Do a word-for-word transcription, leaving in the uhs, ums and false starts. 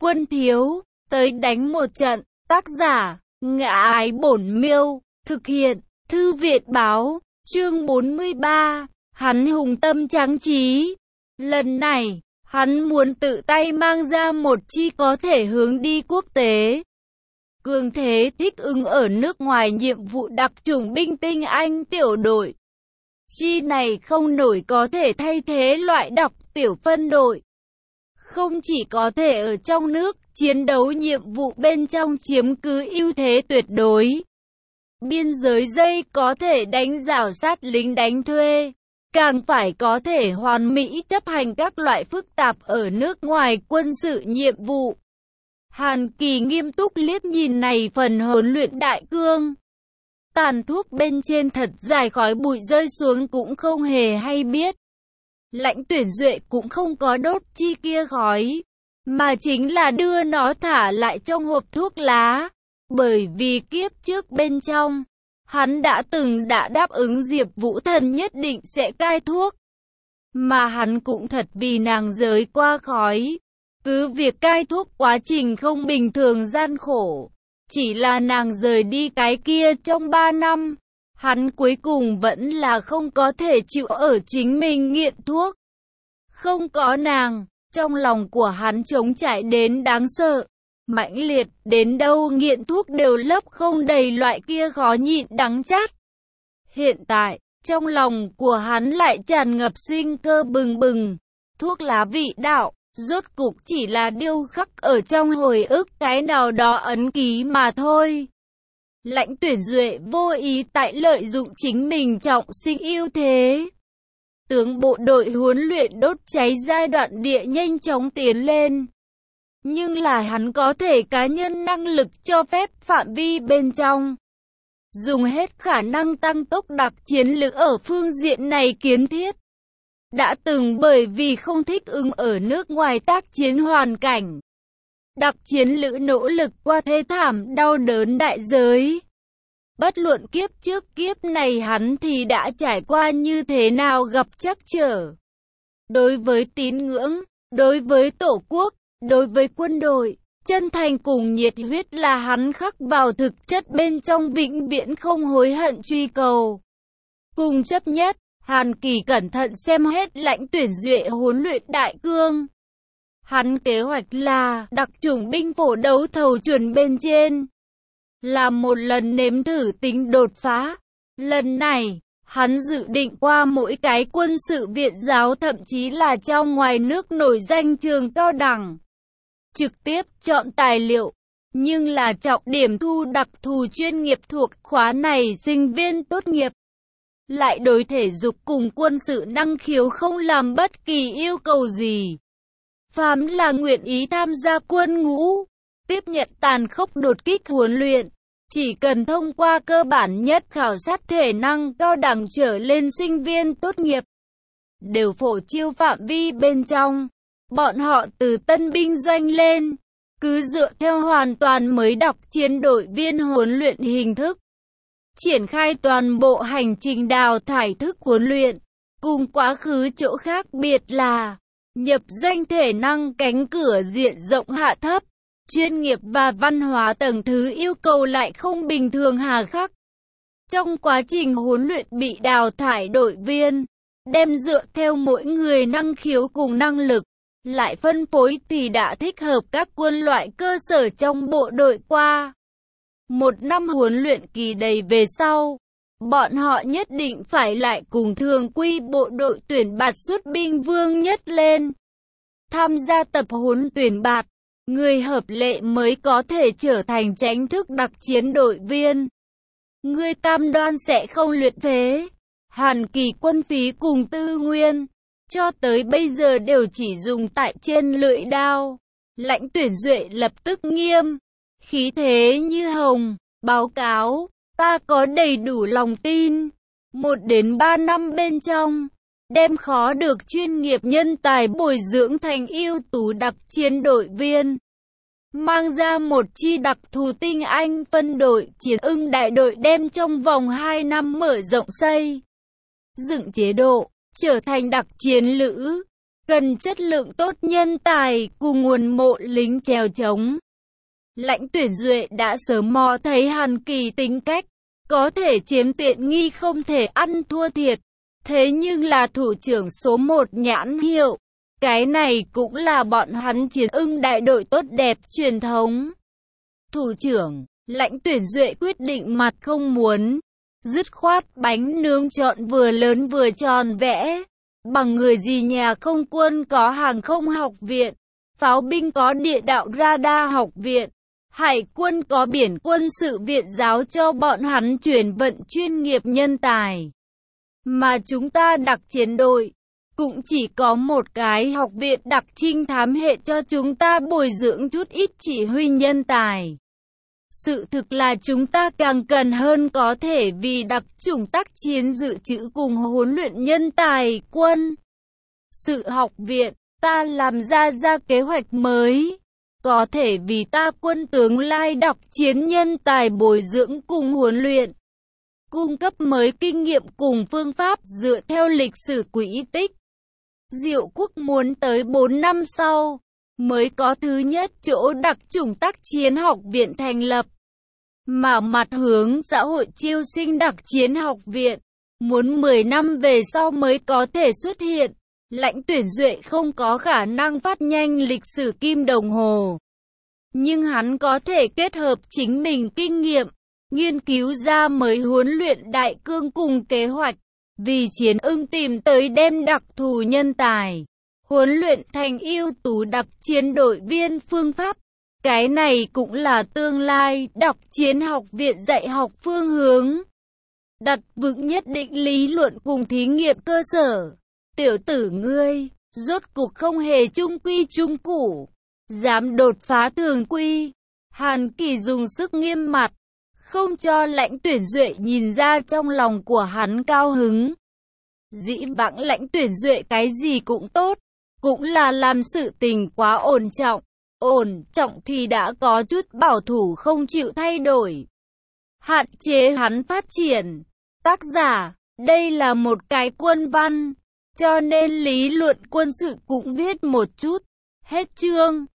quân thiếu, tới đánh một trận. Tác giả, Ngã Ái Bổn Miêu, thực hiện, Thư viện báo, chương bốn mươi ba, hắn hùng tâm tráng trí. Lần này, hắn muốn tự tay mang ra một chi có thể hướng đi quốc tế. Cường thế thích ứng ở nước ngoài nhiệm vụ đặc chủng binh tinh Anh tiểu đội. Chi này không nổi có thể thay thế loại đọc tiểu phân đội. Không chỉ có thể ở trong nước, chiến đấu nhiệm vụ bên trong chiếm cứ ưu thế tuyệt đối. Biên giới dây có thể đánh rào sát lính đánh thuê. Càng phải có thể hoàn mỹ chấp hành các loại phức tạp ở nước ngoài quân sự nhiệm vụ. Hàn Kỳ nghiêm túc liếc nhìn này phần huấn luyện đại cương. Tàn thuốc bên trên thật dài khói bụi rơi xuống cũng không hề hay biết. Lãnh Tuyển Duệ cũng không có đốt chi kia khói, mà chính là đưa nó thả lại trong hộp thuốc lá. Bởi vì kiếp trước bên trong, hắn đã từng đã đáp ứng Diệp Vũ Thần nhất định sẽ cai thuốc. Mà hắn cũng thật vì nàng giới qua khói. Cứ việc cai thuốc quá trình không bình thường gian khổ. Chỉ là nàng rời đi cái kia trong ba năm. Hắn cuối cùng vẫn là không có thể chịu ở chính mình nghiện thuốc. Không có nàng, trong lòng của hắn trống trải đến đáng sợ. Mãnh liệt đến đâu nghiện thuốc đều lấp không đầy loại kia khó nhịn đắng chát. Hiện tại, trong lòng của hắn lại tràn ngập sinh cơ bừng bừng. Thuốc lá vị đạo, rốt cục chỉ là điêu khắc ở trong hồi ức cái nào đó ấn ký mà thôi. Lãnh Tuyển Duệ vô ý tại lợi dụng chính mình trọng sinh ưu thế. Tướng bộ đội huấn luyện đốt cháy giai đoạn địa nhanh chóng tiến lên. Nhưng là hắn có thể cá nhân năng lực cho phép phạm vi bên trong. Dùng hết khả năng tăng tốc đặc chiến lữ ở phương diện này kiến thiết. Đã từng bởi vì không thích ứng ở nước ngoài tác chiến hoàn cảnh. Đặc chiến lữ nỗ lực qua thế thảm đau đớn đại giới. Bất luận kiếp trước kiếp này hắn thì đã trải qua như thế nào gặp trắc trở. Đối với tín ngưỡng, đối với tổ quốc, đối với quân đội, chân thành cùng nhiệt huyết là hắn khắc vào thực chất bên trong vĩnh viễn không hối hận truy cầu. Cùng chấp nhất, Hàn Kỳ cẩn thận xem hết Lãnh Tuyển Duệ huấn luyện đại cương. Hắn kế hoạch là đặc chủng binh phổ đấu thầu chuẩn bên trên. Là một lần nếm thử tính đột phá. Lần này, hắn dự định qua mỗi cái quân sự viện giáo thậm chí là trong ngoài nước nổi danh trường cao đẳng. Trực tiếp chọn tài liệu, nhưng là trọng điểm thu đặc thù chuyên nghiệp thuộc khóa này sinh viên tốt nghiệp. Lại đối thể dục cùng quân sự năng khiếu không làm bất kỳ yêu cầu gì. Phàm là nguyện ý tham gia quân ngũ, tiếp nhận tàn khốc đột kích huấn luyện, chỉ cần thông qua cơ bản nhất khảo sát thể năng cao đẳng trở lên sinh viên tốt nghiệp, đều phổ chiêu phạm vi bên trong. Bọn họ từ tân binh doanh lên, cứ dựa theo hoàn toàn mới đọc chiến đội viên huấn luyện hình thức. Triển khai toàn bộ hành trình đào thải thức huấn luyện, cùng quá khứ chỗ khác biệt là nhập doanh thể năng cánh cửa diện rộng hạ thấp, chuyên nghiệp và văn hóa tầng thứ yêu cầu lại không bình thường hà khắc. Trong quá trình huấn luyện bị đào thải đội viên, đem dựa theo mỗi người năng khiếu cùng năng lực, lại phân phối thì đã thích hợp các quân loại cơ sở trong bộ đội qua. Một năm huấn luyện kỳ đầy về sau, bọn họ nhất định phải lại cùng thường quy bộ đội tuyển bạt xuất binh vương nhất lên. Tham gia tập huấn tuyển bạt, người hợp lệ mới có thể trở thành chính thức đặc chiến đội viên. Người cam đoan sẽ không luyện phế. Hàn Kỳ quân phí cùng tư nguyên, cho tới bây giờ đều chỉ dùng tại trên lưỡi đao. Lãnh Tuyển Duệ lập tức nghiêm, khí thế như hồng, báo cáo, ta có đầy đủ lòng tin. Một đến ba năm bên trong, đem khó được chuyên nghiệp nhân tài bồi dưỡng thành ưu tú đặc chiến đội viên. Mang ra một chi đặc thù tinh anh phân đội chiến ưng đại đội đem trong vòng hai năm mở rộng xây dựng chế độ, trở thành đặc chiến lữ. cần chất lượng tốt nhân tài cùng nguồn mộ lính chèo chống. Lãnh Tuyển Duệ đã sớm mò thấy Hàn Kỳ tính cách, có thể chiếm tiện nghi không thể ăn thua thiệt, thế nhưng là thủ trưởng số một nhãn hiệu. Cái này cũng là bọn hắn Chiến Ưng đại đội tốt đẹp truyền thống. Thủ trưởng, Lãnh Tuyển Duệ quyết định mặt không muốn, dứt khoát bánh nướng chọn vừa lớn vừa tròn vẽ. Bằng người gì nhà không quân có hàng không học viện, pháo binh có địa đạo radar học viện, hải quân có biển quân sự viện giáo cho bọn hắn chuyển vận chuyên nghiệp nhân tài. Mà chúng ta đặc chiến đội, cũng chỉ có một cái học viện đặc trinh thám hệ cho chúng ta bồi dưỡng chút ít chỉ huy nhân tài. Sự thực là chúng ta càng cần hơn có thể vì đặc chủng tác chiến dự trữ cùng huấn luyện nhân tài quân. Sự học viện, ta làm ra ra kế hoạch mới, có thể vì ta quân tướng lai đặc chiến nhân tài bồi dưỡng cùng huấn luyện, cung cấp mới kinh nghiệm cùng phương pháp dựa theo lịch sử quỹ tích. Diệu Quốc muốn tới bốn năm sau, mới có thứ nhất chỗ đặc chủng tác chiến học viện thành lập. Mà mặt hướng xã hội chiêu sinh đặc chiến học viện, muốn mười năm về sau mới có thể xuất hiện. Lãnh Tuyển Duệ không có khả năng phát nhanh lịch sử kim đồng hồ. Nhưng hắn có thể kết hợp chính mình kinh nghiệm, nghiên cứu ra mới huấn luyện đại cương cùng kế hoạch. Vì Chiến Ưng tìm tới đem đặc thù nhân tài, huấn luyện thành ưu tú đặc chiến đội viên phương pháp. Cái này cũng là tương lai đặc chiến học viện dạy học phương hướng. Đặt vững nhất định lý luận cùng thí nghiệm cơ sở. Tiểu tử ngươi, rốt cuộc không hề trung quy trung củ, dám đột phá thường quy. Hàn Kỳ dùng sức nghiêm mặt, không cho Lãnh Tuyển Duệ nhìn ra trong lòng của hắn cao hứng. Dĩ vãng Lãnh Tuyển Duệ cái gì cũng tốt, cũng là làm sự tình quá ổn trọng. Ổn trọng thì đã có chút bảo thủ không chịu thay đổi, hạn chế hắn phát triển. Tác giả, đây là một cái quân văn, cho nên lý luận quân sự cũng viết một chút. Hết chương.